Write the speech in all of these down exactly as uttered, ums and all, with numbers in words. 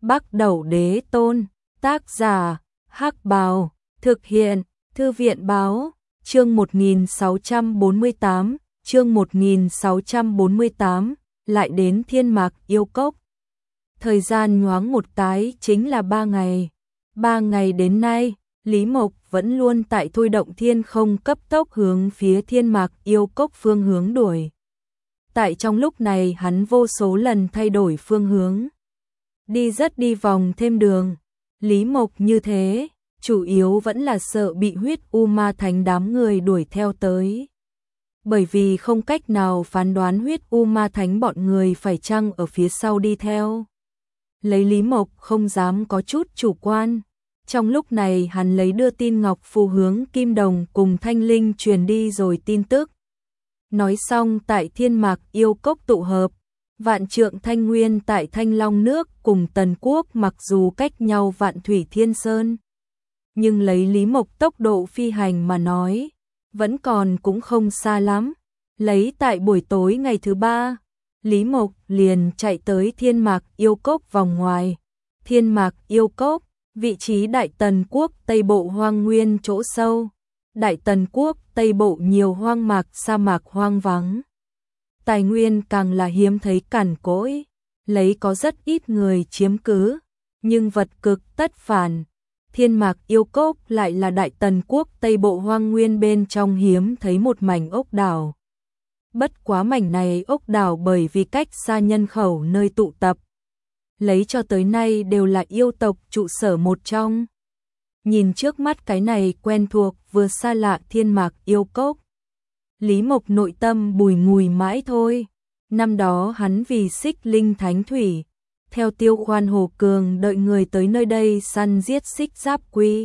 Bắc Đẩu Đế Tôn, tác giả, Hắc Bào, thực hiện, Thư viện Báo, chương một nghìn sáu trăm bốn mươi tám, chương một nghìn sáu trăm bốn mươi tám, lại đến Thiên Mạc Yêu Cốc. Thời gian nhoáng một cái chính là ba ngày. Ba ngày đến nay, Lý Mộc vẫn luôn tại thôi động thiên không cấp tốc hướng phía Thiên Mạc Yêu Cốc phương hướng đuổi. Tại trong lúc này hắn vô số lần thay đổi phương hướng. Đi rất đi vòng thêm đường. Lý Mộc như thế, chủ yếu vẫn là sợ bị huyết u ma thánh đám người đuổi theo tới. Bởi vì không cách nào phán đoán huyết u ma thánh bọn người phải chăng ở phía sau đi theo. Lấy Lý Mộc không dám có chút chủ quan. Trong lúc này hắn lấy đưa tin ngọc phù hướng Kim Đồng cùng Thanh Linh truyền đi rồi tin tức. Nói xong tại Thiên Mạc Yêu Cốc tụ hợp, Vạn Trượng Thanh Nguyên tại Thanh Long Nước cùng Tần Quốc mặc dù cách nhau vạn thủy thiên sơn. Nhưng lấy Lý Mộc tốc độ phi hành mà nói, vẫn còn cũng không xa lắm. Lấy tại buổi tối ngày thứ ba, Lý Mộc liền chạy tới Thiên Mạc Yêu Cốc vòng ngoài. Thiên Mạc Yêu Cốc, vị trí Đại Tần Quốc Tây Bộ hoang nguyên chỗ sâu. Đại Tần Quốc Tây Bộ nhiều hoang mạc sa mạc hoang vắng. Tài nguyên càng là hiếm thấy cằn cỗi, lấy có rất ít người chiếm cứ, nhưng vật cực tất phản. Thiên Mạc Yêu Cốc lại là Đại Tần Quốc Tây Bộ hoang nguyên bên trong hiếm thấy một mảnh ốc đảo. Bất quá mảnh này ốc đảo bởi vì cách xa nhân khẩu nơi tụ tập, lấy cho tới nay đều là yêu tộc trụ sở một trong. Nhìn trước mắt cái này quen thuộc vừa xa lạ Thiên Mạc Yêu Cốc, Lý Mộc nội tâm bùi ngùi mãi thôi. Năm đó hắn vì Xích Linh Thánh Thủy, theo Tiêu Khoan Hồ Cường đợi người tới nơi đây săn giết Xích Giáp Quy,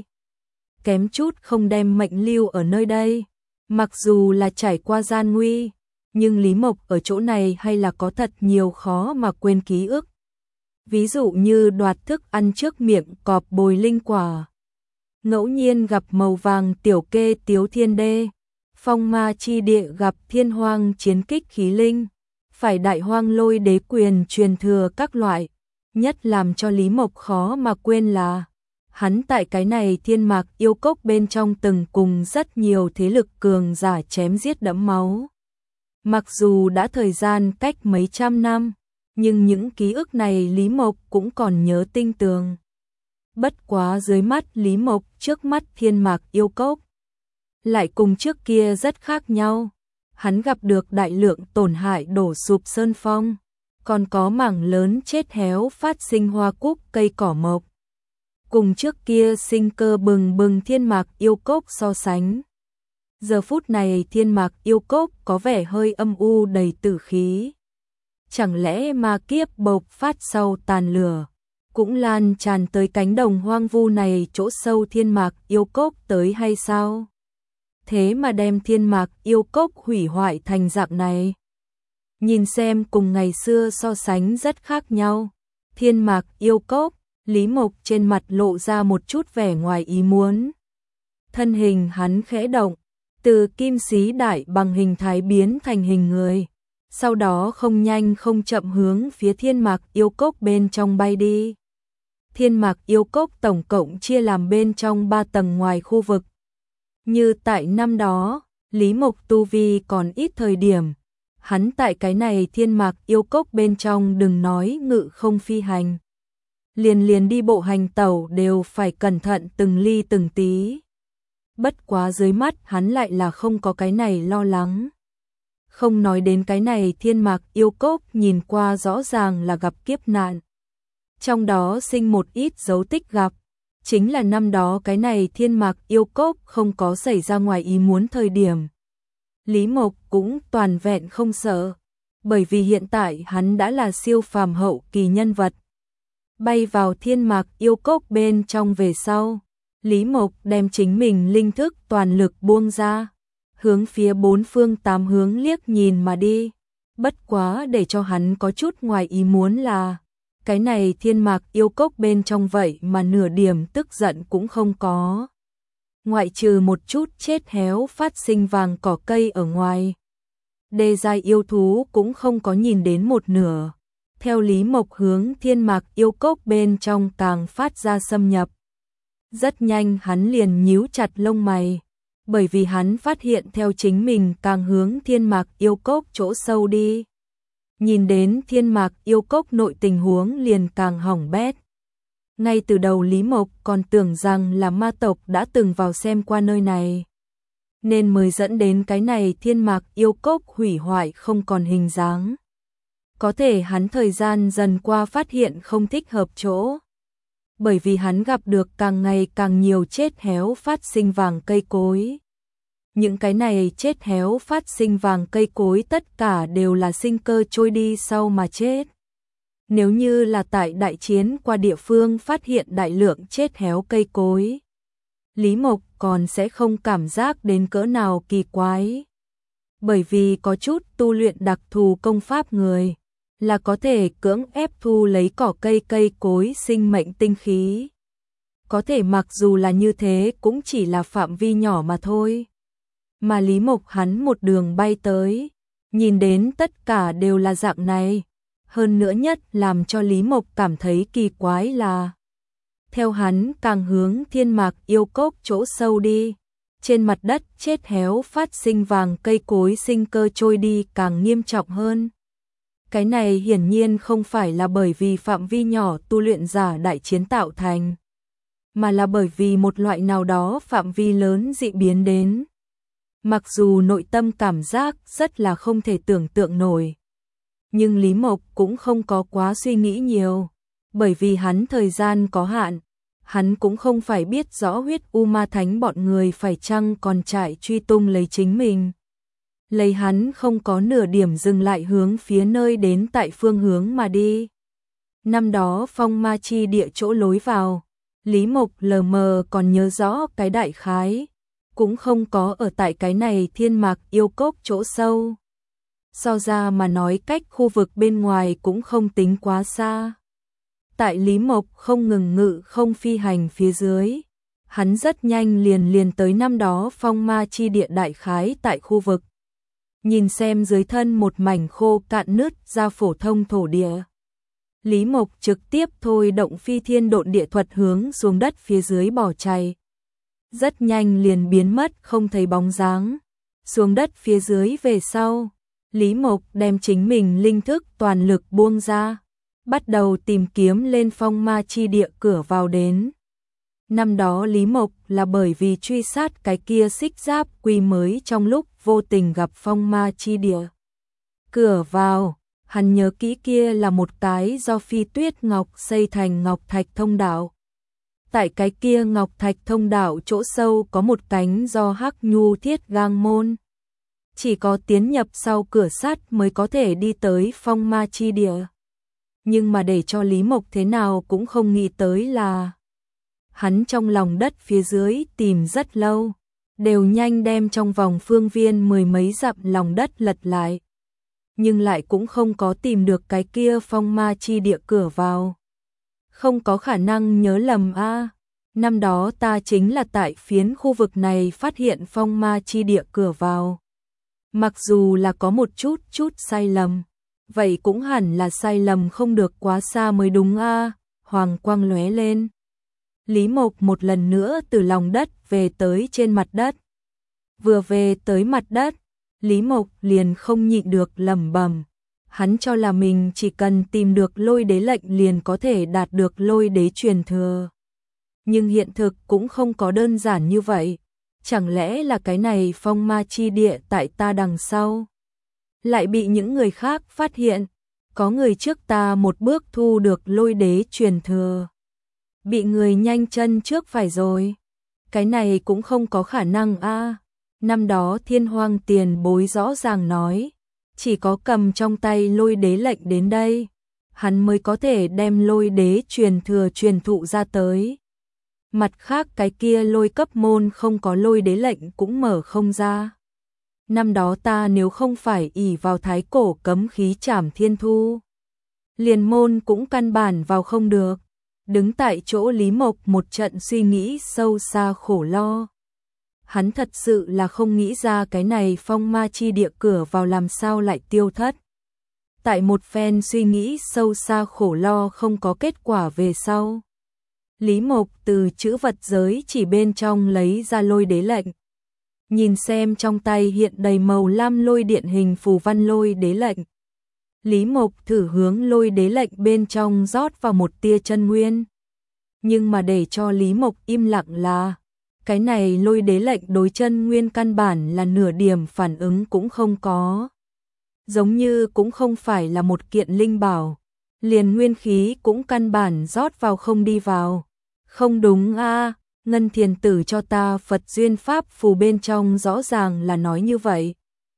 kém chút không đem mệnh lưu ở nơi đây. Mặc dù là trải qua gian nguy, nhưng Lý Mộc ở chỗ này hay là có thật nhiều khó mà quên ký ức. Ví dụ như đoạt thức ăn trước miệng cọp bồi linh quả, ngẫu nhiên gặp màu vàng tiểu kê Tiếu Thiên Đê, phong ma chi địa gặp thiên hoang chiến kích khí linh, phải đại hoang lôi đế quyền truyền thừa các loại. Nhất làm cho Lý Mộc khó mà quên là hắn tại cái này Thiên Mạc Yêu Cốc bên trong từng cùng rất nhiều thế lực cường giả chém giết đẫm máu. Mặc dù đã thời gian cách mấy trăm năm, nhưng những ký ức này Lý Mộc cũng còn nhớ tinh tường. Bất quá dưới mắt Lý Mộc trước mắt Thiên Mạc Yêu Cốc lại cùng trước kia rất khác nhau. Hắn gặp được đại lượng tổn hại đổ sụp sơn phong, còn có mảng lớn chết héo phát sinh hoa cúc cây cỏ mộc. Cùng trước kia sinh cơ bừng bừng Thiên Mạc Yêu Cốc so sánh, giờ phút này Thiên Mạc Yêu Cốc có vẻ hơi âm u đầy tử khí. Chẳng lẽ ma kiếp bộc phát sau tàn lửa cũng lan tràn tới cánh đồng hoang vu này chỗ sâu Thiên Mạc Yêu Cốc tới hay sao? Thế mà đem Thiên Mạc Yêu Cốc hủy hoại thành dạng này. Nhìn xem cùng ngày xưa so sánh rất khác nhau. Thiên Mạc Yêu Cốc, Lý Mộc trên mặt lộ ra một chút vẻ ngoài ý muốn. Thân hình hắn khẽ động, từ kim sĩ đại bằng hình thái biến thành hình người. Sau đó không nhanh không chậm hướng phía Thiên Mạc Yêu Cốc bên trong bay đi. Thiên Mạc Yêu Cốc tổng cộng chia làm bên trong ba tầng ngoài khu vực. Như tại năm đó, Lý Mộc tu vi còn ít thời điểm, hắn tại cái này Thiên Mạc Yêu Cốc bên trong đừng nói ngự không phi hành. Liền liền đi bộ hành tẩu đều phải cẩn thận từng ly từng tí. Bất quá dưới mắt hắn lại là không có cái này lo lắng. Không nói đến cái này Thiên Mạc Yêu Cốc nhìn qua rõ ràng là gặp kiếp nạn. Trong đó sinh một ít dấu tích gặp. Chính là năm đó cái này Thiên Mạc Yêu Cốc không có xảy ra ngoài ý muốn thời điểm. Lý Mộc cũng toàn vẹn không sợ. Bởi vì hiện tại hắn đã là siêu phàm hậu kỳ nhân vật. Bay vào Thiên Mạc Yêu Cốc bên trong về sau, Lý Mộc đem chính mình linh thức toàn lực buông ra, hướng phía bốn phương tám hướng liếc nhìn mà đi. Bất quá để cho hắn có chút ngoài ý muốn là cái này Thiên Mạc Yêu Cốc bên trong vậy mà nửa điểm tức giận cũng không có. Ngoại trừ một chút chết héo phát sinh vàng cỏ cây ở ngoài, đê giai yêu thú cũng không có nhìn đến một nửa. theo Lý Mộc hướng Thiên Mạc Yêu Cốc bên trong càng phát ra xâm nhập. Rất nhanh hắn liền nhíu chặt lông mày, bởi vì hắn phát hiện theo chính mình càng hướng Thiên Mạc Yêu Cốc chỗ sâu đi. Nhìn đến Thiên Mạc Yêu Cốc nội tình huống liền càng hỏng bét. Ngay từ đầu Lý Mộc còn tưởng rằng là ma tộc đã từng vào xem qua nơi này, nên mới dẫn đến cái này Thiên Mạc Yêu Cốc hủy hoại không còn hình dáng. Có thể hắn thời gian dần qua phát hiện không thích hợp chỗ, bởi vì hắn gặp được càng ngày càng nhiều chết héo phát sinh vàng cây cối. Những cái này chết héo phát sinh vàng cây cối tất cả đều là sinh cơ trôi đi sau mà chết. Nếu như là tại đại chiến qua địa phương phát hiện đại lượng chết héo cây cối, Lý Mộc còn sẽ không cảm giác đến cỡ nào kỳ quái. Bởi vì có chút tu luyện đặc thù công pháp người, là có thể cưỡng ép thu lấy cỏ cây cây cối sinh mệnh tinh khí. Có thể mặc dù là như thế cũng chỉ là phạm vi nhỏ mà thôi. Mà Lý Mộc hắn một đường bay tới, nhìn đến tất cả đều là dạng này. Hơn nữa nhất làm cho Lý Mộc cảm thấy kỳ quái là, theo hắn càng hướng Thiên Mạc Yêu Cốc chỗ sâu đi, trên mặt đất chết héo phát sinh vàng cây cối sinh cơ trôi đi càng nghiêm trọng hơn. Cái này hiển nhiên không phải là bởi vì phạm vi nhỏ tu luyện giả đại chiến tạo thành, mà là bởi vì một loại nào đó phạm vi lớn dị biến đến. Mặc dù nội tâm cảm giác rất là không thể tưởng tượng nổi, nhưng Lý Mộc cũng không có quá suy nghĩ nhiều, bởi vì hắn thời gian có hạn, hắn cũng không phải biết rõ huyết u ma thánh bọn người phải chăng còn chạy truy tung lấy chính mình. Lấy hắn không có nửa điểm dừng lại hướng phía nơi đến tại phương hướng mà đi. Năm đó phong ma chi địa chỗ lối vào, Lý Mộc lờ mờ còn nhớ rõ cái đại khái, cũng không có ở tại cái này Thiên Mạc Yêu Cốc chỗ sâu. So ra mà nói cách khu vực bên ngoài cũng không tính quá xa. Tại Lý Mộc không ngừng ngự không phi hành phía dưới, hắn rất nhanh liền liền tới năm đó phong ma chi địa đại khái tại khu vực. Nhìn xem dưới thân một mảnh khô cạn nứt ra phổ thông thổ địa, Lý Mộc trực tiếp thôi động phi thiên độn địa thuật hướng xuống đất phía dưới bỏ chạy. Rất nhanh liền biến mất không thấy bóng dáng. Xuống đất phía dưới về sau, Lý Mộc đem chính mình linh thức toàn lực buông ra, bắt đầu tìm kiếm lên phong ma chi địa cửa vào đến. Năm đó Lý Mộc là bởi vì truy sát cái kia xích giáp quy mới trong lúc vô tình gặp phong ma chi địa. Cửa vào, hắn nhớ kỹ kia là một cái do phi tuyết ngọc xây thành ngọc thạch thông đạo. Tại cái kia ngọc thạch thông đạo chỗ sâu có một cánh do hắc nhu thiết gang môn. Chỉ có tiến nhập sau cửa sắt mới có thể đi tới phong ma chi địa. Nhưng mà để cho Lý Mộc thế nào cũng không nghĩ tới là, hắn trong lòng đất phía dưới tìm rất lâu, đều nhanh đem trong vòng phương viên mười mấy dặm lòng đất lật lại. Nhưng lại cũng không có tìm được cái kia phong ma chi địa cửa vào. Không có khả năng nhớ lầm a, à, năm đó ta chính là tại phiến khu vực này phát hiện phong ma chi địa cửa vào. Mặc dù là có một chút chút sai lầm, vậy cũng hẳn là sai lầm không được quá xa mới đúng a, à, hoàng quang lóe lên. Lý Mộc một lần nữa từ lòng đất về tới trên mặt đất. Vừa về tới mặt đất, Lý Mộc liền không nhịn được lẩm bẩm, hắn cho là mình chỉ cần tìm được lôi đế lệnh liền có thể đạt được lôi đế truyền thừa. Nhưng hiện thực cũng không có đơn giản như vậy, chẳng lẽ là cái này phong ma chi địa tại ta đằng sau lại bị những người khác phát hiện, có người trước ta một bước thu được lôi đế truyền thừa, bị người nhanh chân trước phải rồi. Cái này cũng không có khả năng a. À. Năm đó Thiên Hoang Tiền Bối rõ ràng nói, chỉ có cầm trong tay lôi đế lệnh đến đây, hắn mới có thể đem lôi đế truyền thừa truyền thụ ra tới. Mặt khác cái kia lôi cấp môn không có lôi đế lệnh cũng mở không ra. Năm đó ta nếu không phải ỷ vào thái cổ cấm khí Trảm Thiên Thu, liền môn cũng căn bản vào không được. Đứng tại chỗ Lý Mộc một trận suy nghĩ sâu xa khổ lo. Hắn thật sự là không nghĩ ra cái này phong ma chi địa cửa vào làm sao lại tiêu thất. Tại một phen suy nghĩ sâu xa khổ lo không có kết quả về sau, Lý Mộc từ chữ vật giới chỉ bên trong lấy ra lôi đế lệnh. Nhìn xem trong tay hiện đầy màu lam lôi điện hình phù văn lôi đế lệnh. Lý Mộc thử hướng lôi đế lệnh bên trong rót vào một tia chân nguyên. Nhưng mà để cho Lý Mộc im lặng là, cái này lôi đế lệnh đối chân nguyên căn bản là nửa điểm phản ứng cũng không có. Giống như cũng không phải là một kiện linh bảo, liền nguyên khí cũng căn bản rót vào không đi vào. Không đúng a, Ngân Thiền Tử cho ta Phật duyên pháp phù bên trong rõ ràng là nói như vậy.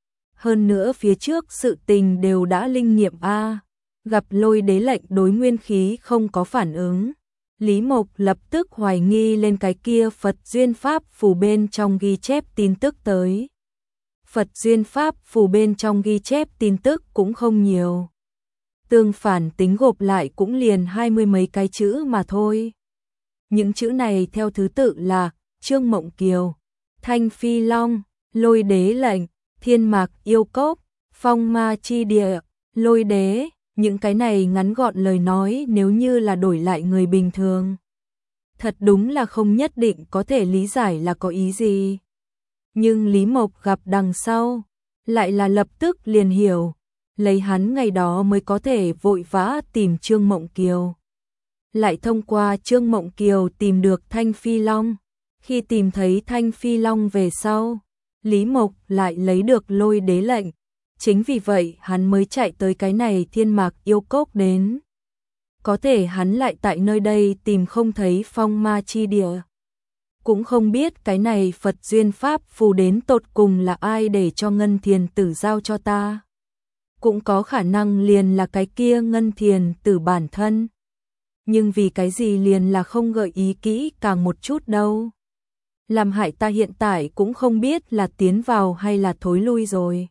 Hơn nữa phía trước sự tình đều đã linh nghiệm a, gặp lôi đế lệnh đối nguyên khí không có phản ứng. Lý Mộc lập tức hoài nghi lên cái kia Phật duyên pháp phù bên trong ghi chép tin tức tới. Phật duyên pháp phù bên trong ghi chép tin tức cũng không nhiều. Tương phản tính gộp lại cũng liền hai mươi mấy cái chữ mà thôi. Những chữ này theo thứ tự là Trương Mộng Kiều, Thanh Phi Long, Lôi Đế lệnh, Thiên Mạc Yêu Cốc, Phong Ma Chi Địa, Lôi Đế. Những cái này ngắn gọn lời nói nếu như là đổi lại người bình thường, thật đúng là không nhất định có thể lý giải là có ý gì. Nhưng Lý Mộc gặp đằng sau, lại là lập tức liền hiểu, lấy hắn ngày đó mới có thể vội vã tìm Trương Mộng Kiều. Lại thông qua Trương Mộng Kiều tìm được Thanh Phi Long. Khi tìm thấy Thanh Phi Long về sau, Lý Mộc lại lấy được lôi đế lệnh. Chính vì vậy hắn mới chạy tới cái này Thiên Mạc Yêu Cốc đến. Có thể hắn lại tại nơi đây tìm không thấy Phong Ma Chi Địa. Cũng không biết cái này Phật duyên pháp phù đến tột cùng là ai để cho Ngân Thiền Tử giao cho ta. Cũng có khả năng liền là cái kia Ngân Thiền Tử bản thân. Nhưng vì cái gì liền là không gợi ý kỹ càng một chút đâu. Làm hại ta hiện tại cũng không biết là tiến vào hay là thối lui rồi.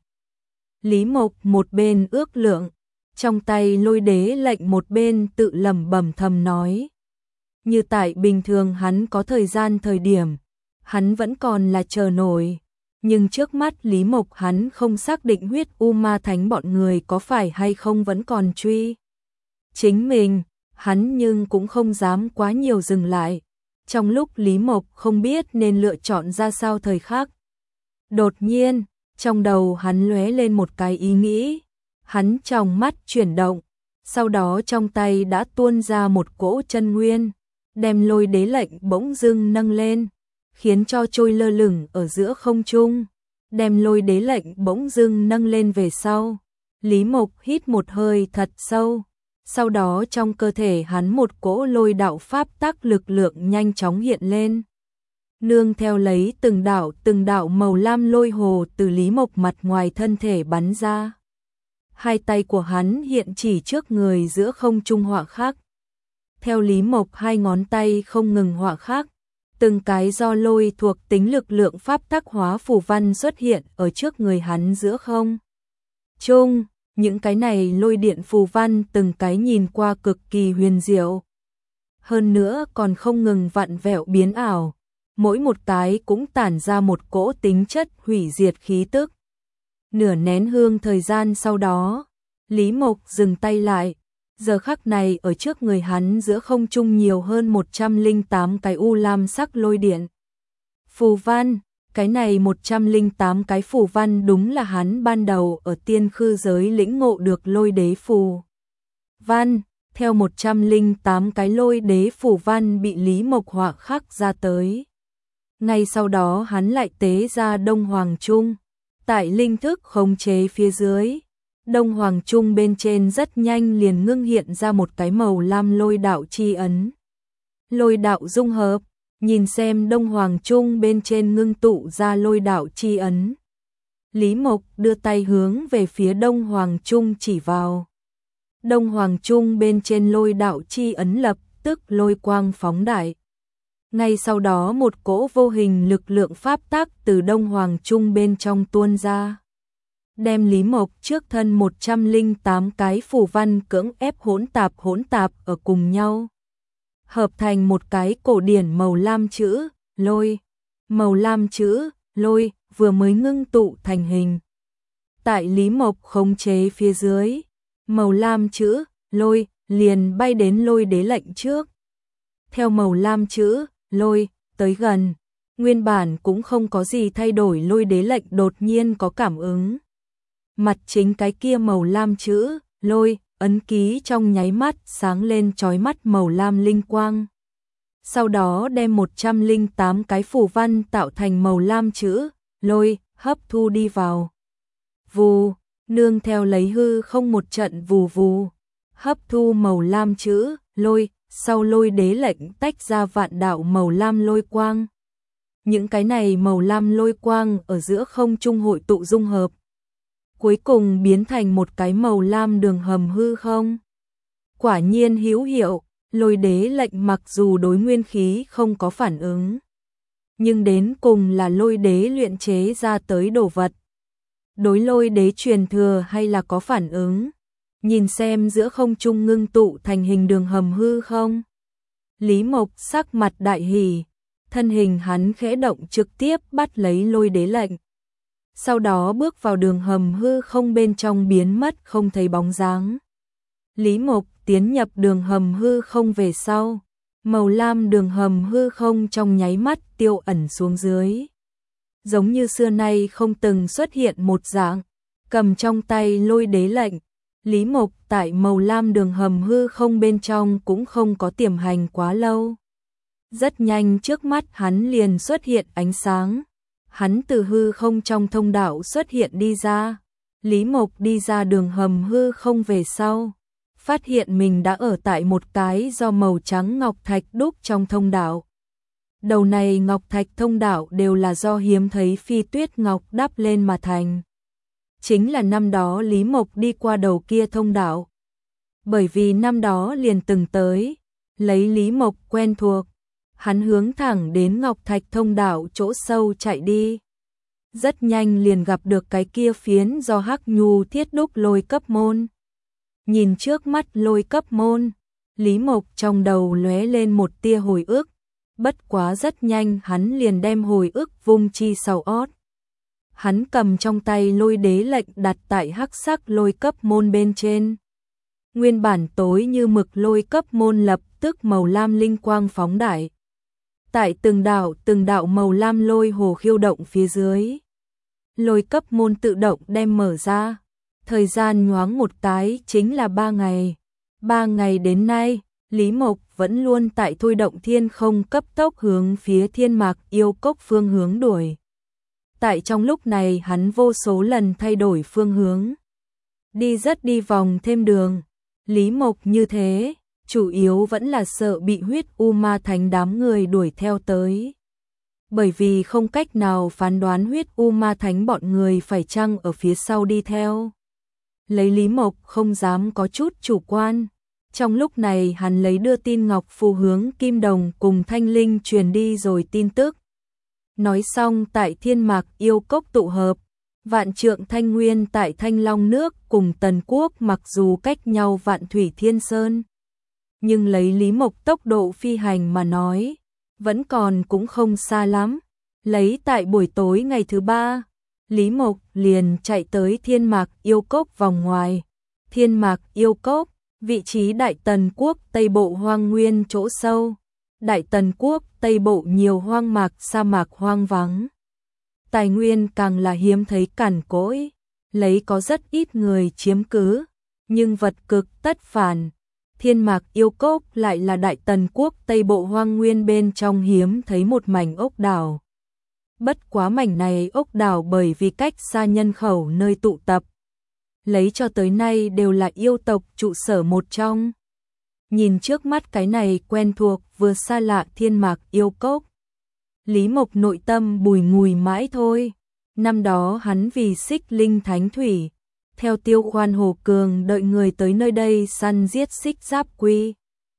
Lý Mộc một bên ước lượng, trong tay lôi đế lệnh một bên tự lẩm bẩm thầm nói. Như tại bình thường hắn có thời gian thời điểm, hắn vẫn còn là chờ nổi. Nhưng trước mắt Lý Mộc hắn không xác định huyết u ma thánh bọn người có phải hay không vẫn còn truy chính mình, hắn nhưng cũng không dám quá nhiều dừng lại. Trong lúc Lý Mộc không biết nên lựa chọn ra sao thời khắc, đột nhiên, trong đầu hắn lóe lên một cái ý nghĩ, hắn trong mắt chuyển động, sau đó trong tay đã tuôn ra một cỗ chân nguyên, đem lôi đế lệnh bỗng dưng nâng lên, khiến cho trôi lơ lửng ở giữa không trung, đem lôi đế lệnh bỗng dưng nâng lên về sau. Lý Mộc hít một hơi thật sâu, sau đó trong cơ thể hắn một cỗ lôi đạo pháp tắc lực lượng nhanh chóng hiện lên. Nương theo lấy từng đạo từng đạo màu lam lôi hồ từ Lý Mộc mặt ngoài thân thể bắn ra. Hai tay của hắn hiện chỉ trước người giữa không trung họa khắc. Theo Lý Mộc hai ngón tay không ngừng họa khắc, từng cái do lôi thuộc tính lực lượng pháp tắc hóa phù văn xuất hiện ở trước người hắn giữa không trung. Những cái này lôi điện phù văn từng cái nhìn qua cực kỳ huyền diệu. Hơn nữa còn không ngừng vặn vẹo biến ảo. Mỗi một cái cũng tản ra một cỗ tính chất hủy diệt khí tức. Nửa nén hương thời gian sau đó, Lý Mộc dừng tay lại. Giờ khắc này ở trước người hắn giữa không trung nhiều hơn một trăm lẻ tám cái u lam sắc lôi điện phù văn. Cái này một trăm lẻ tám cái phù văn đúng là hắn ban đầu ở tiên khư giới lĩnh ngộ được lôi đế phù văn. Theo một trăm lẻ tám cái lôi đế phù văn bị Lý Mộc họa khắc ra tới. Ngay sau đó hắn lại tế ra Đông Hoàng Trung. Tại linh thức khống chế phía dưới, Đông Hoàng Trung bên trên rất nhanh liền ngưng hiện ra một cái màu lam lôi đạo chi ấn. Lôi đạo dung hợp, nhìn xem Đông Hoàng Trung bên trên ngưng tụ ra lôi đạo chi ấn. Lý Mộc đưa tay hướng về phía Đông Hoàng Trung chỉ vào. Đông Hoàng Trung bên trên lôi đạo chi ấn lập tức lôi quang phóng đại. Ngay sau đó một cỗ vô hình lực lượng pháp tắc từ Đông Hoàng Trung bên trong tuôn ra. Đem Lý Mộc trước thân một trăm lẻ tám cái phù văn cưỡng ép hỗn tạp hỗn tạp ở cùng nhau. Hợp thành một cái cổ điển màu lam chữ, lôi. Màu lam chữ, lôi, vừa mới ngưng tụ thành hình. Tại Lý Mộc khống chế phía dưới, màu lam chữ lôi liền bay đến lôi đế lệnh trước. Theo màu lam chữ lôi tới gần, nguyên bản cũng không có gì thay đổi, lôi đế lệnh đột nhiên có cảm ứng. Mặt chính cái kia màu lam chữ lôi ấn ký trong nháy mắt sáng lên chói mắt màu lam linh quang. Sau đó đem một trăm lẻ tám cái phù văn tạo thành màu lam chữ lôi hấp thu đi vào. Vù, nương theo lấy hư không một trận vù vù, hấp thu màu lam chữ lôi, sau lôi đế lệnh tách ra vạn đạo màu lam lôi quang. Những cái này màu lam lôi quang ở giữa không trung hội tụ dung hợp, cuối cùng biến thành một cái màu lam đường hầm hư không. Quả nhiên hữu hiệu, lôi đế lệnh mặc dù đối nguyên khí không có phản ứng, nhưng đến cùng là lôi đế luyện chế ra tới đồ vật. Đối lôi đế truyền thừa hay là có phản ứng. Nhìn xem giữa không trung ngưng tụ thành hình đường hầm hư không. Lý Mộc sắc mặt đại hỉ, thân hình hắn khẽ động trực tiếp bắt lấy lôi đế lệnh. Sau đó bước vào đường hầm hư không bên trong biến mất không thấy bóng dáng. Lý Mộc tiến nhập đường hầm hư không về sau, màu lam đường hầm hư không trong nháy mắt tiêu ẩn xuống dưới. Giống như xưa nay không từng xuất hiện một dạng, cầm trong tay lôi đế lệnh, Lý Mộc tại màu lam đường hầm hư không bên trong cũng không có tiềm hành quá lâu. Rất nhanh trước mắt hắn liền xuất hiện ánh sáng. Hắn từ hư không trong thông đạo xuất hiện đi ra. Lý Mộc đi ra đường hầm hư không về sau, phát hiện mình đã ở tại một cái do màu trắng ngọc thạch đúc trong thông đạo. Đầu này ngọc thạch thông đạo đều là do hiếm thấy phi tuyết ngọc đắp lên mà thành. Chính là năm đó Lý Mộc đi qua đầu kia thông đạo. Bởi vì năm đó liền từng tới, lấy Lý Mộc quen thuộc, hắn hướng thẳng đến ngọc thạch thông đạo chỗ sâu chạy đi. Rất nhanh liền gặp được cái kia phiến do hắc nhu thiết đúc lôi cấp môn. Nhìn trước mắt lôi cấp môn, Lý Mộc trong đầu lóe lên một tia hồi ức. Bất quá rất nhanh hắn liền đem hồi ức vung chi sau ót. Hắn cầm trong tay lôi đế lệnh đặt tại hắc sắc lôi cấp môn bên trên. Nguyên bản tối như mực lôi cấp môn lập tức màu lam linh quang phóng đại. Tại từng đạo từng đạo màu lam lôi hồ khiêu động phía dưới. Lôi cấp môn tự động đem mở ra. Thời gian nhoáng một cái chính là ba ngày. Ba ngày đến nay, Lý Mộc vẫn luôn tại thôi động thiên không cấp tốc hướng phía thiên mạc yêu cốc phương hướng đuổi. Tại trong lúc này hắn vô số lần thay đổi phương hướng. Đi rất đi vòng thêm đường. Lý Mộc như thế, chủ yếu vẫn là sợ bị huyết u ma thánh đám người đuổi theo tới. Bởi vì không cách nào phán đoán huyết u ma thánh bọn người phải chăng ở phía sau đi theo. Lấy Lý Mộc không dám có chút chủ quan. Trong lúc này hắn lấy đưa tin ngọc phù hướng Kim Đồng cùng Thanh Linh truyền đi rồi tin tức. Nói xong tại thiên mạc yêu cốc tụ hợp, vạn trượng thanh nguyên tại Thanh Long nước cùng Tần Quốc mặc dù cách nhau vạn thủy thiên sơn. Nhưng lấy Lý Mộc tốc độ phi hành mà nói, vẫn còn cũng không xa lắm. Lấy tại buổi tối ngày thứ ba, Lý Mộc liền chạy tới thiên mạc yêu cốc vòng ngoài. Thiên mạc yêu cốc, vị trí Đại Tần Quốc Tây Bộ hoang nguyên chỗ sâu. Đại Tần Quốc Tây Bộ nhiều hoang mạc sa mạc hoang vắng. Tài nguyên càng là hiếm thấy cằn cỗi, lấy có rất ít người chiếm cứ, nhưng vật cực tất phản. Thiên mạc yêu cốc lại là Đại Tần Quốc Tây Bộ hoang nguyên bên trong hiếm thấy một mảnh ốc đảo. Bất quá mảnh này ốc đảo bởi vì cách xa nhân khẩu nơi tụ tập, lấy cho tới nay đều là yêu tộc trụ sở một trong. Nhìn trước mắt cái này quen thuộc vừa xa lạ thiên mạc yêu cốc, Lý Mộc nội tâm bùi ngùi mãi thôi. Năm đó hắn vì xích linh thánh thủy, theo Tiêu Khoan Hồ Cường đợi người tới nơi đây săn giết xích giáp quy.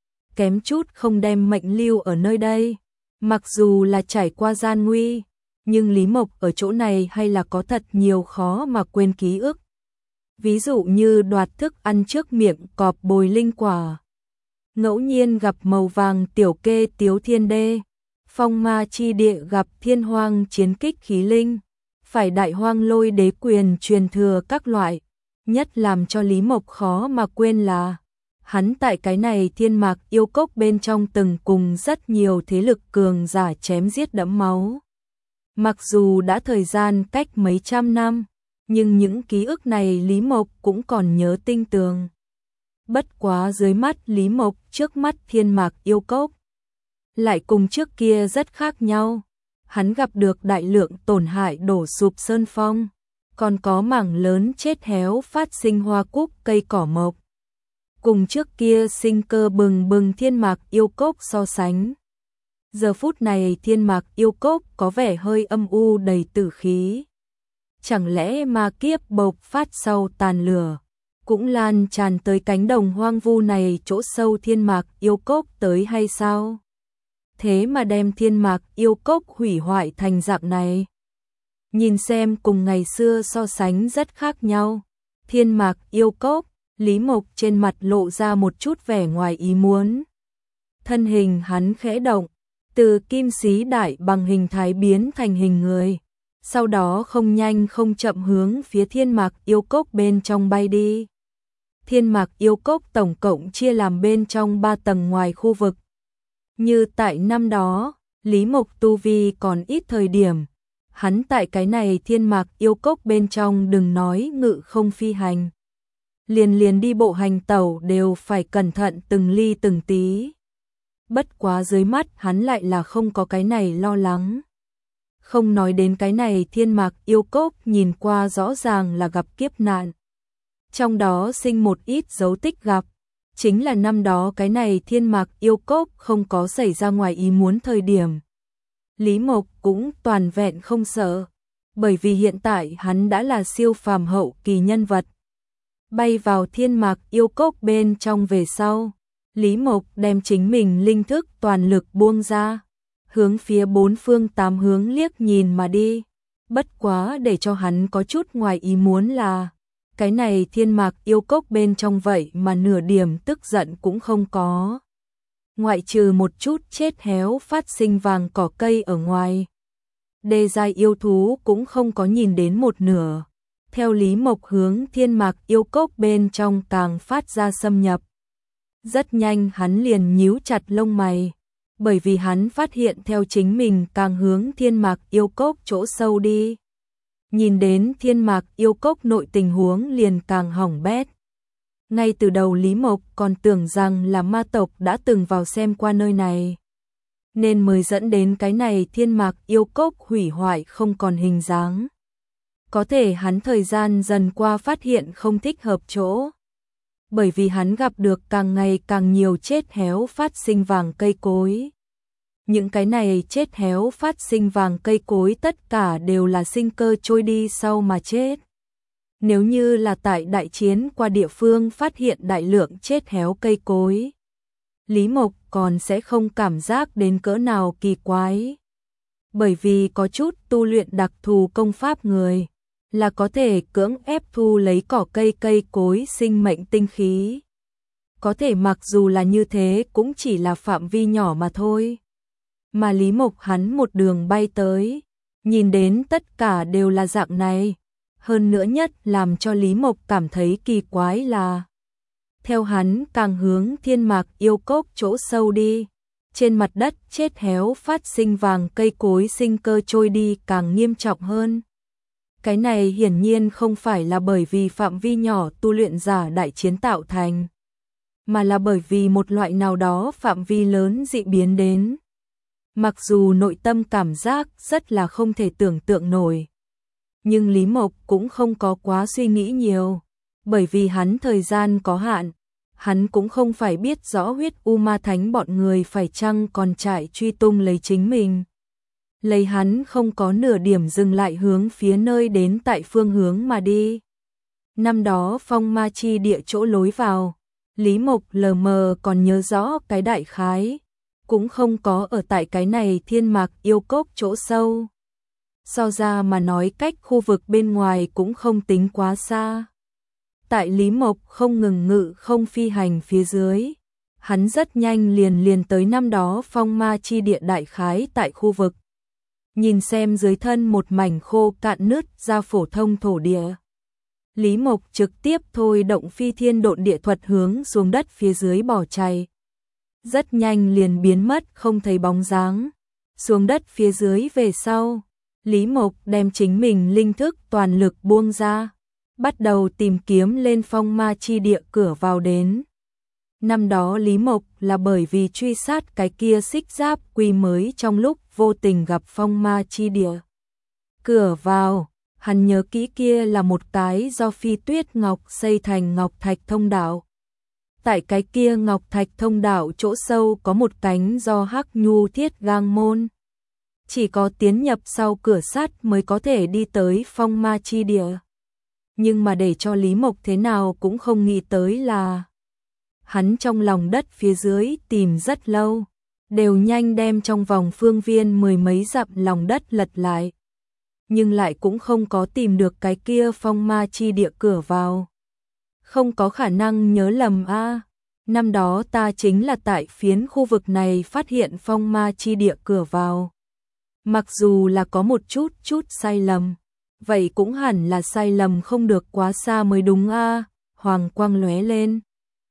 Kém chút không đem mệnh lưu ở nơi đây. Mặc dù là trải qua gian nguy, nhưng Lý Mộc ở chỗ này hay là có thật nhiều khó mà quên ký ức. Ví dụ như đoạt thức ăn trước miệng cọp bồi linh quả. Ngẫu nhiên gặp màu vàng tiểu kê tiếu thiên đê. Phong ma chi địa gặp thiên hoang chiến kích khí linh. Phải đại hoang lôi đế quyền truyền thừa các loại. Nhất làm cho Lý Mộc khó mà quên là hắn tại cái này Thiên Mạc Yêu Cốc bên trong từng cùng rất nhiều thế lực cường giả chém giết đẫm máu. Mặc dù đã thời gian cách mấy trăm năm, nhưng những ký ức này Lý Mộc cũng còn nhớ tinh tường. Bất quá dưới mắt Lý Mộc trước mắt Thiên Mạc Yêu Cốc lại cùng trước kia rất khác nhau. Hắn gặp được đại lượng tổn hại đổ sụp sơn phong, còn có mảng lớn chết héo phát sinh hoa cúc cây cỏ mộc. Cùng trước kia sinh cơ bừng bừng Thiên Mạc Yêu Cốc so sánh. Giờ phút này Thiên Mạc Yêu Cốc có vẻ hơi âm u đầy tử khí. Chẳng lẽ ma kiếp bộc phát sau tàn lửa, cũng lan tràn tới cánh đồng hoang vu này chỗ sâu Thiên Mạc Yêu Cốc tới hay sao? Thế mà đem Thiên Mạc Yêu Cốc hủy hoại thành dạng này. Nhìn xem cùng ngày xưa so sánh rất khác nhau. Thiên Mạc Yêu Cốc, Lý Mộc trên mặt lộ ra một chút vẻ ngoài ý muốn. Thân hình hắn khẽ động, từ kim sĩ đại bằng hình thái biến thành hình người. Sau đó không nhanh không chậm hướng phía Thiên Mạc Yêu Cốc bên trong bay đi. Thiên Mạc Yêu Cốc tổng cộng chia làm bên trong ba tầng ngoài khu vực. Như tại năm đó, Lý Mộc tu vi còn ít thời điểm, hắn tại cái này Thiên Mạc Yêu Cốc bên trong đừng nói ngự không phi hành. Liền liền đi bộ hành tẩu đều phải cẩn thận từng ly từng tí. Bất quá dưới mắt hắn lại là không có cái này lo lắng. Không nói đến cái này Thiên Mạc Yêu Cốc nhìn qua rõ ràng là gặp kiếp nạn. Trong đó sinh một ít dấu tích gặp. Chính là năm đó cái này Thiên Mạc Yêu Cốc không có xảy ra ngoài ý muốn thời điểm. Lý Mộc cũng toàn vẹn không sợ. Bởi vì hiện tại hắn đã là siêu phàm hậu kỳ nhân vật. Bay vào Thiên Mạc Yêu Cốc bên trong về sau. Lý Mộc đem chính mình linh thức toàn lực buông ra. Hướng phía bốn phương tám hướng liếc nhìn mà đi. Bất quá để cho hắn có chút ngoài ý muốn là cái này Thiên Mạc Yêu Cốc bên trong vậy mà nửa điểm tức giận cũng không có. Ngoại trừ một chút chết héo phát sinh vàng cỏ cây ở ngoài. Đê giai yêu thú cũng không có nhìn đến một nửa. Theo Lý Mộc hướng Thiên Mạc Yêu Cốc bên trong càng phát ra xâm nhập. Rất nhanh hắn liền nhíu chặt lông mày. Bởi vì hắn phát hiện theo chính mình càng hướng Thiên Mạc Yêu Cốc chỗ sâu đi. Nhìn đến Thiên Mạc Yêu Cốc nội tình huống liền càng hỏng bét. Ngay từ đầu Lý Mộc còn tưởng rằng là ma tộc đã từng vào xem qua nơi này. Nên mới dẫn đến cái này Thiên Mạc Yêu Cốc hủy hoại không còn hình dáng. Có thể hắn thời gian dần qua phát hiện không thích hợp chỗ. Bởi vì hắn gặp được càng ngày càng nhiều chết héo phát sinh vàng cây cối. Những cái này chết héo phát sinh vàng cây cối tất cả đều là sinh cơ trôi đi sau mà chết. Nếu như là tại đại chiến qua địa phương phát hiện đại lượng chết héo cây cối, Lý Mộc còn sẽ không cảm giác đến cỡ nào kỳ quái. Bởi vì có chút tu luyện đặc thù công pháp người, là có thể cưỡng ép thu lấy cỏ cây cây cối sinh mệnh tinh khí. Có thể mặc dù là như thế cũng chỉ là phạm vi nhỏ mà thôi. Mà Lý Mộc hắn một đường bay tới, nhìn đến tất cả đều là dạng này. Hơn nữa nhất làm cho Lý Mộc cảm thấy kỳ quái là theo hắn càng hướng Thiên Mạc Yêu Cốc chỗ sâu đi, trên mặt đất chết héo phát sinh vàng cây cối sinh cơ trôi đi càng nghiêm trọng hơn. Cái này hiển nhiên không phải là bởi vì phạm vi nhỏ tu luyện giả đại chiến tạo thành, mà là bởi vì một loại nào đó phạm vi lớn dị biến đến. Mặc dù nội tâm cảm giác rất là không thể tưởng tượng nổi, nhưng Lý Mộc cũng không có quá suy nghĩ nhiều, bởi vì hắn thời gian có hạn, hắn cũng không phải biết rõ huyết u ma thánh bọn người phải chăng còn chạy truy tung lấy chính mình. Lấy hắn không có nửa điểm dừng lại hướng phía nơi đến tại phương hướng mà đi. Năm đó phong ma chi địa chỗ lối vào, Lý Mộc lờ mờ còn nhớ rõ cái đại khái, cũng không có ở tại cái này Thiên Mạc Yêu Cốc chỗ sâu. So ra mà nói cách khu vực bên ngoài cũng không tính quá xa. Tại Lý Mộc không ngừng ngự không phi hành phía dưới, hắn rất nhanh liền liền tới năm đó phong ma chi địa đại khái tại khu vực. Nhìn xem dưới thân một mảnh khô cạn nứt ra phổ thông thổ địa. Lý Mộc trực tiếp thôi động phi thiên độn địa thuật hướng xuống đất phía dưới bỏ chạy. Rất nhanh liền biến mất không thấy bóng dáng. Xuống đất phía dưới về sau, Lý Mộc đem chính mình linh thức toàn lực buông ra, bắt đầu tìm kiếm lên phong ma chi địa cửa vào đến. Năm đó Lý Mộc là bởi vì truy sát cái kia xích giáp quy mới trong lúc vô tình gặp phong ma chi địa. Cửa vào, hắn nhớ kỹ kia là một cái do phi tuyết ngọc xây thành ngọc thạch thông đạo. Tại cái kia ngọc thạch thông đạo chỗ sâu có một cánh do hắc nhu thiết gang môn. Chỉ có tiến nhập sau cửa sắt mới có thể đi tới phong ma chi địa. Nhưng mà để cho Lý Mộc thế nào cũng không nghĩ tới là hắn trong lòng đất phía dưới tìm rất lâu, đều nhanh đem trong vòng phương viên mười mấy dặm lòng đất lật lại. Nhưng lại cũng không có tìm được cái kia phong ma chi địa cửa vào. Không có khả năng nhớ lầm a, năm đó ta chính là tại phiến khu vực này phát hiện phong ma chi địa cửa vào. Mặc dù là có một chút chút sai lầm, vậy cũng hẳn là sai lầm không được quá xa mới đúng a. Hoàng quang lóe lên.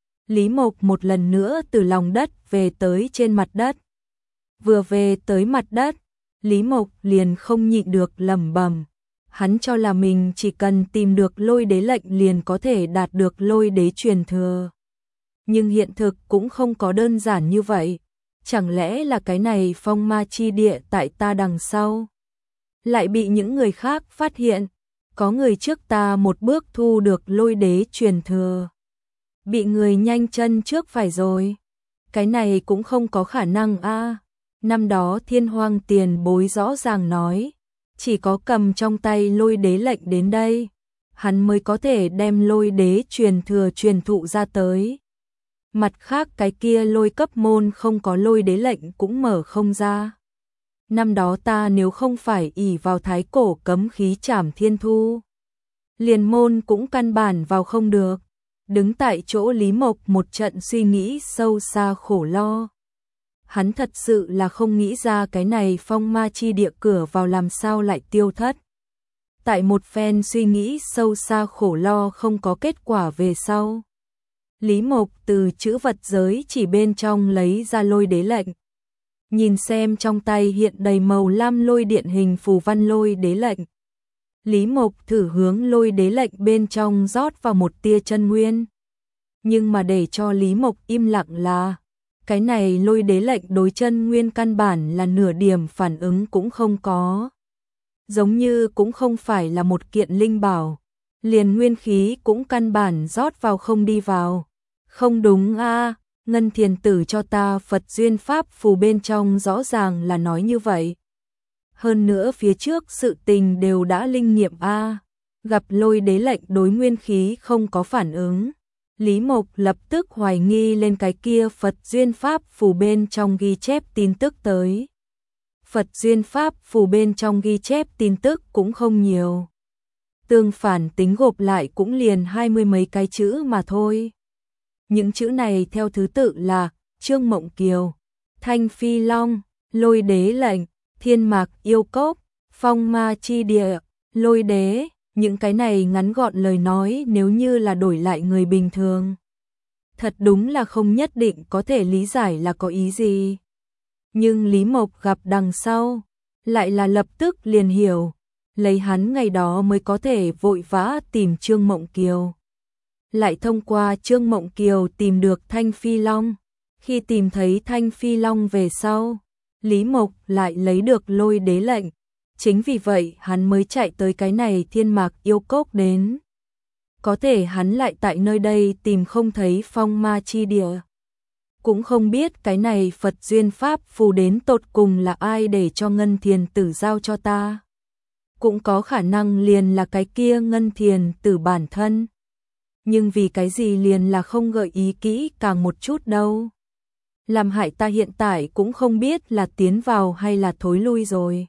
Lý Mộc một lần nữa từ lòng đất về tới trên mặt đất. Vừa về tới mặt đất, Lý Mộc liền không nhịn được lẩm bẩm. Hắn cho là mình chỉ cần tìm được lôi đế lệnh liền có thể đạt được lôi đế truyền thừa. Nhưng hiện thực cũng không có đơn giản như vậy. Chẳng lẽ là cái này phong ma chi địa tại ta đằng sau lại bị những người khác phát hiện, có người trước ta một bước thu được lôi đế truyền thừa, bị người nhanh chân trước phải rồi. Cái này cũng không có khả năng a. Năm đó Thiên Hoang Tiền Bối rõ ràng nói, chỉ có cầm trong tay lôi đế lệnh đến đây, hắn mới có thể đem lôi đế truyền thừa truyền thụ ra tới. Mặt khác cái kia lôi cấp môn không có lôi đế lệnh cũng mở không ra. Năm đó ta nếu không phải ỷ vào thái cổ cấm khí Trảm Thiên Thu, liền môn cũng căn bản vào không được. Đứng tại chỗ Lý Mộc một trận suy nghĩ sâu xa khổ lo. Hắn thật sự là không nghĩ ra cái này phong ma chi địa cửa vào làm sao lại tiêu thất. Tại một phen suy nghĩ sâu xa khổ lo không có kết quả về sau, Lý Mộc từ chữ vật giới chỉ bên trong lấy ra lôi đế lệnh. Nhìn xem trong tay hiện đầy màu lam lôi điện hình phù văn lôi đế lệnh. Lý Mộc thử hướng lôi đế lệnh bên trong rót vào một tia chân nguyên. Nhưng mà để cho Lý Mộc im lặng là, cái này lôi đế lệnh đối chân nguyên căn bản là nửa điểm phản ứng cũng không có. Giống như cũng không phải là một kiện linh bảo, liền nguyên khí cũng căn bản rót vào không đi vào. Không đúng a, Ngân Thiền Tử cho ta Phật duyên pháp phù bên trong rõ ràng là nói như vậy. Hơn nữa phía trước sự tình đều đã linh nghiệm a, gặp lôi đế lệnh đối nguyên khí không có phản ứng. Lý Mộc lập tức hoài nghi lên cái kia Phật duyên pháp phù bên trong ghi chép tin tức tới. Phật duyên pháp phù bên trong ghi chép tin tức cũng không nhiều. Tương phản tính gộp lại cũng liền hai mươi mấy cái chữ mà thôi. Những chữ này theo thứ tự là Trương Mộng Kiều, Thanh Phi Long, lôi đế lệnh, thiên mạc yêu cốc, phong ma chi địa, lôi đế. Những cái này ngắn gọn lời nói nếu như là đổi lại người bình thường, thật đúng là không nhất định có thể lý giải là có ý gì. Nhưng Lý Mộc gặp đằng sau, lại là lập tức liền hiểu, lấy hắn ngày đó mới có thể vội vã tìm Trương Mộng Kiều. Lại thông qua Trương Mộng Kiều tìm được Thanh Phi Long. Khi tìm thấy Thanh Phi Long về sau, Lý Mộc lại lấy được lôi đế lệnh. Chính vì vậy hắn mới chạy tới cái này thiên mạc yêu cốc đến. Có thể hắn lại tại nơi đây tìm không thấy phong ma chi địa. Cũng không biết cái này Phật duyên pháp phù đến tột cùng là ai để cho Ngân Thiền Tử giao cho ta. Cũng có khả năng liền là cái kia Ngân Thiền Tử bản thân. Nhưng vì cái gì liền là không gợi ý kỹ càng một chút đâu. Làm hại ta hiện tại cũng không biết là tiến vào hay là thối lui rồi.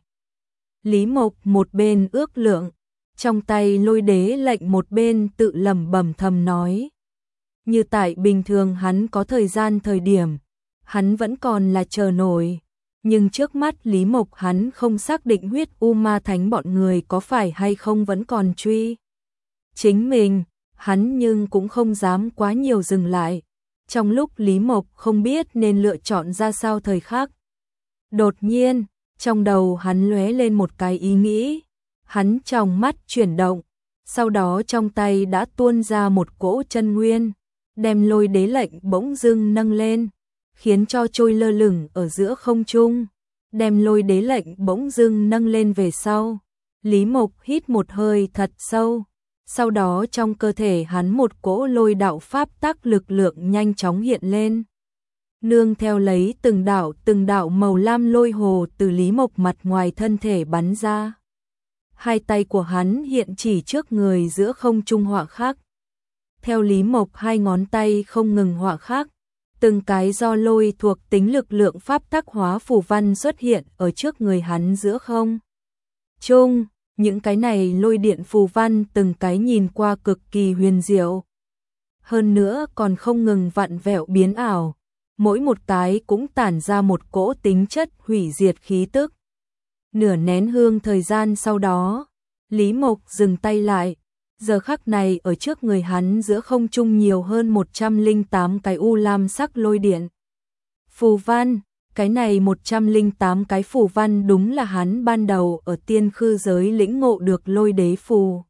Lý Mộc một bên ước lượng, trong tay lôi đế lệnh một bên tự lẩm bẩm thầm nói. Như tại bình thường hắn có thời gian thời điểm, hắn vẫn còn là chờ nổi. Nhưng trước mắt Lý Mộc hắn không xác định huyết U Ma Thánh bọn người có phải hay không vẫn còn truy. chính mình, hắn nhưng cũng không dám quá nhiều dừng lại. Trong lúc Lý Mộc không biết nên lựa chọn ra sao thời khắc. Đột nhiên, trong đầu hắn lóe lên một cái ý nghĩ, hắn trong mắt chuyển động, sau đó trong tay đã tuôn ra một cỗ chân nguyên, đem lôi đế lệnh bỗng dưng nâng lên, khiến cho trôi lơ lửng ở giữa không trung, đem lôi đế lệnh bỗng dưng nâng lên về sau. Lý Mộc hít một hơi thật sâu, sau đó trong cơ thể hắn một cỗ lôi đạo pháp tắc lực lượng nhanh chóng hiện lên. Nương theo lấy từng đạo từng đạo màu lam lôi hồ từ Lý Mộc mặt ngoài thân thể bắn ra. Hai tay của hắn hiện chỉ trước người giữa không trung họa khắc. Theo Lý Mộc hai ngón tay không ngừng họa khắc, từng cái do lôi thuộc tính lực lượng pháp tắc hóa phù văn xuất hiện ở trước người hắn giữa không trung. Những cái này lôi điện phù văn từng cái nhìn qua cực kỳ huyền diệu. Hơn nữa còn không ngừng vặn vẹo biến ảo, mỗi một cái cũng tản ra một cỗ tính chất hủy diệt khí tức. Nửa nén hương thời gian sau đó, Lý Mộc dừng tay lại, giờ khắc này ở trước người hắn giữa không trung nhiều hơn một trăm lẻ tám cái u lam sắc lôi điện. Phù văn, cái này một trăm lẻ tám cái phù văn đúng là hắn ban đầu ở tiên khư giới lĩnh ngộ được lôi đế phù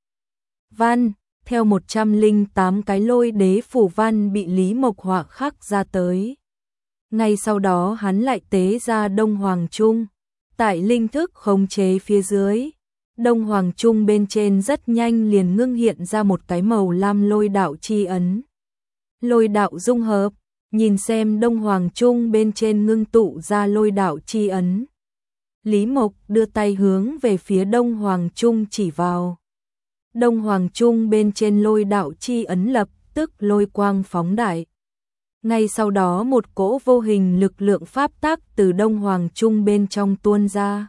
văn, theo một trăm lẻ tám cái lôi đế phù văn bị Lý Mộc họa khắc ra tới. Ngay sau đó hắn lại tế ra Đông Hoàng Trung, tại linh thức khống chế phía dưới, Đông Hoàng Trung bên trên rất nhanh liền ngưng hiện ra một cái màu lam lôi đạo chi ấn. Lôi đạo dung hợp, nhìn xem Đông Hoàng Trung bên trên ngưng tụ ra lôi đạo chi ấn. Lý Mộc đưa tay hướng về phía Đông Hoàng Trung chỉ vào. Đông Hoàng Trung bên trên lôi đạo chi ấn lập tức lôi quang phóng đại. Ngay sau đó một cỗ vô hình lực lượng pháp tắc từ Đông Hoàng Trung bên trong tuôn ra,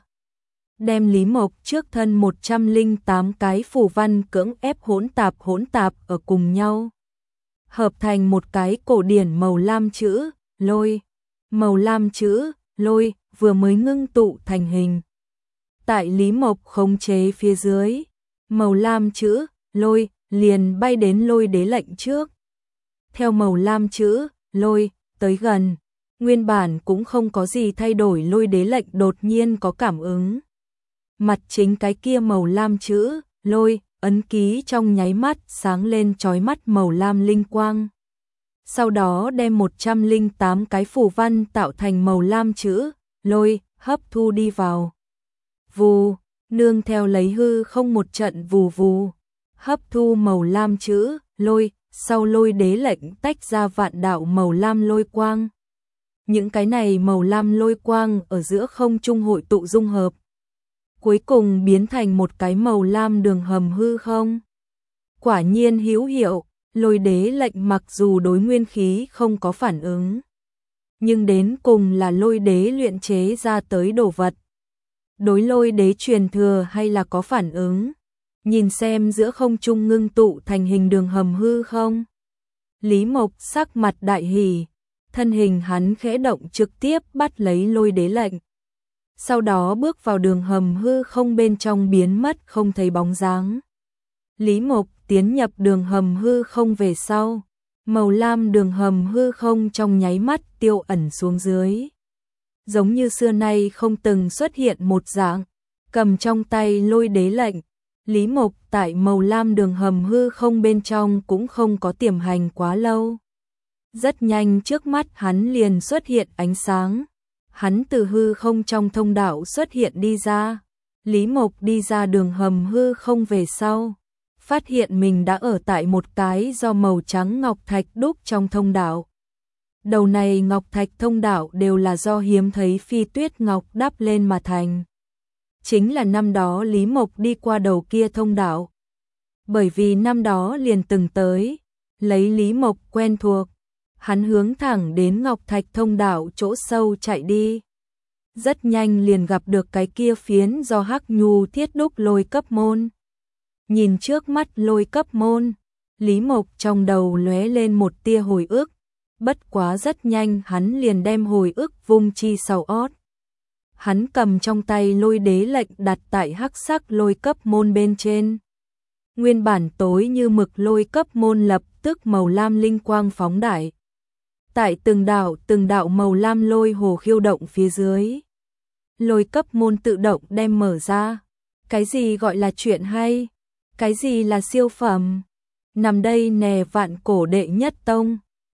đem Lý Mộc trước thân một trăm lẻ tám cái phù văn cưỡng ép hỗn tạp hỗn tạp ở cùng nhau, hợp thành một cái cổ điển màu lam chữ lôi. Màu lam chữ lôi vừa mới ngưng tụ thành hình, tại Lý Mộc khống chế phía dưới, màu lam chữ lôi liền bay đến lôi đế lệnh trước. Theo màu lam chữ lôi tới gần, nguyên bản cũng không có gì thay đổi lôi đế lệnh đột nhiên có cảm ứng. Mặt chính cái kia màu lam chữ lôi ấn ký trong nháy mắt sáng lên chói mắt màu lam linh quang. Sau đó đem một trăm lẻ tám cái phù văn tạo thành màu lam chữ lôi hấp thu đi vào. Vù, nương theo lấy hư không một trận vù vù, hấp thu màu lam chữ lôi, sau lôi đế lệnh tách ra vạn đạo màu lam lôi quang. Những cái này màu lam lôi quang ở giữa không trung hội tụ dung hợp, cuối cùng biến thành một cái màu lam đường hầm hư không. Quả nhiên hữu hiệu, lôi đế lệnh mặc dù đối nguyên khí không có phản ứng, nhưng đến cùng là lôi đế luyện chế ra tới đồ vật. Đối lôi đế truyền thừa hay là có phản ứng. Nhìn xem giữa không trung ngưng tụ thành hình đường hầm hư không. Lý Mộc sắc mặt đại hỉ, thân hình hắn khẽ động trực tiếp bắt lấy lôi đế lệnh. Sau đó bước vào đường hầm hư không bên trong biến mất không thấy bóng dáng. Lý Mộc tiến nhập đường hầm hư không về sau, màu lam đường hầm hư không trong nháy mắt tiêu ẩn xuống dưới. Giống như xưa nay không từng xuất hiện một dạng, cầm trong tay lôi đế lệnh. Lý Mộc tại màu lam đường hầm hư không bên trong cũng không có tiềm hành quá lâu. Rất nhanh trước mắt hắn liền xuất hiện ánh sáng. Hắn từ hư không trong thông đạo xuất hiện đi ra. Lý Mộc đi ra đường hầm hư không về sau, phát hiện mình đã ở tại một cái do màu trắng ngọc thạch đúc trong thông đạo. Đầu này ngọc thạch thông đạo đều là do hiếm thấy phi tuyết ngọc đắp lên mà thành. Chính là năm đó Lý Mộc đi qua đầu kia thông đạo. Bởi vì năm đó liền từng tới, lấy Lý Mộc quen thuộc, hắn hướng thẳng đến ngọc thạch thông đạo chỗ sâu chạy đi. Rất nhanh liền gặp được cái kia phiến do hắc nhu thiết đúc lôi cấp môn. Nhìn trước mắt lôi cấp môn, Lý Mộc trong đầu lóe lên một tia hồi ức, bất quá rất nhanh hắn liền đem hồi ức vung chi sau ót. Hắn cầm trong tay lôi đế lệnh đặt tại hắc sắc lôi cấp môn bên trên. Nguyên bản tối như mực lôi cấp môn lập tức màu lam linh quang phóng đại. Tại từng đạo từng đạo màu lam lôi hồ khiêu động phía dưới. Lôi cấp môn tự động đem mở ra. Cái gì gọi là chuyện hay? Cái gì là siêu phẩm? Nằm đây nè vạn cổ đệ nhất tông.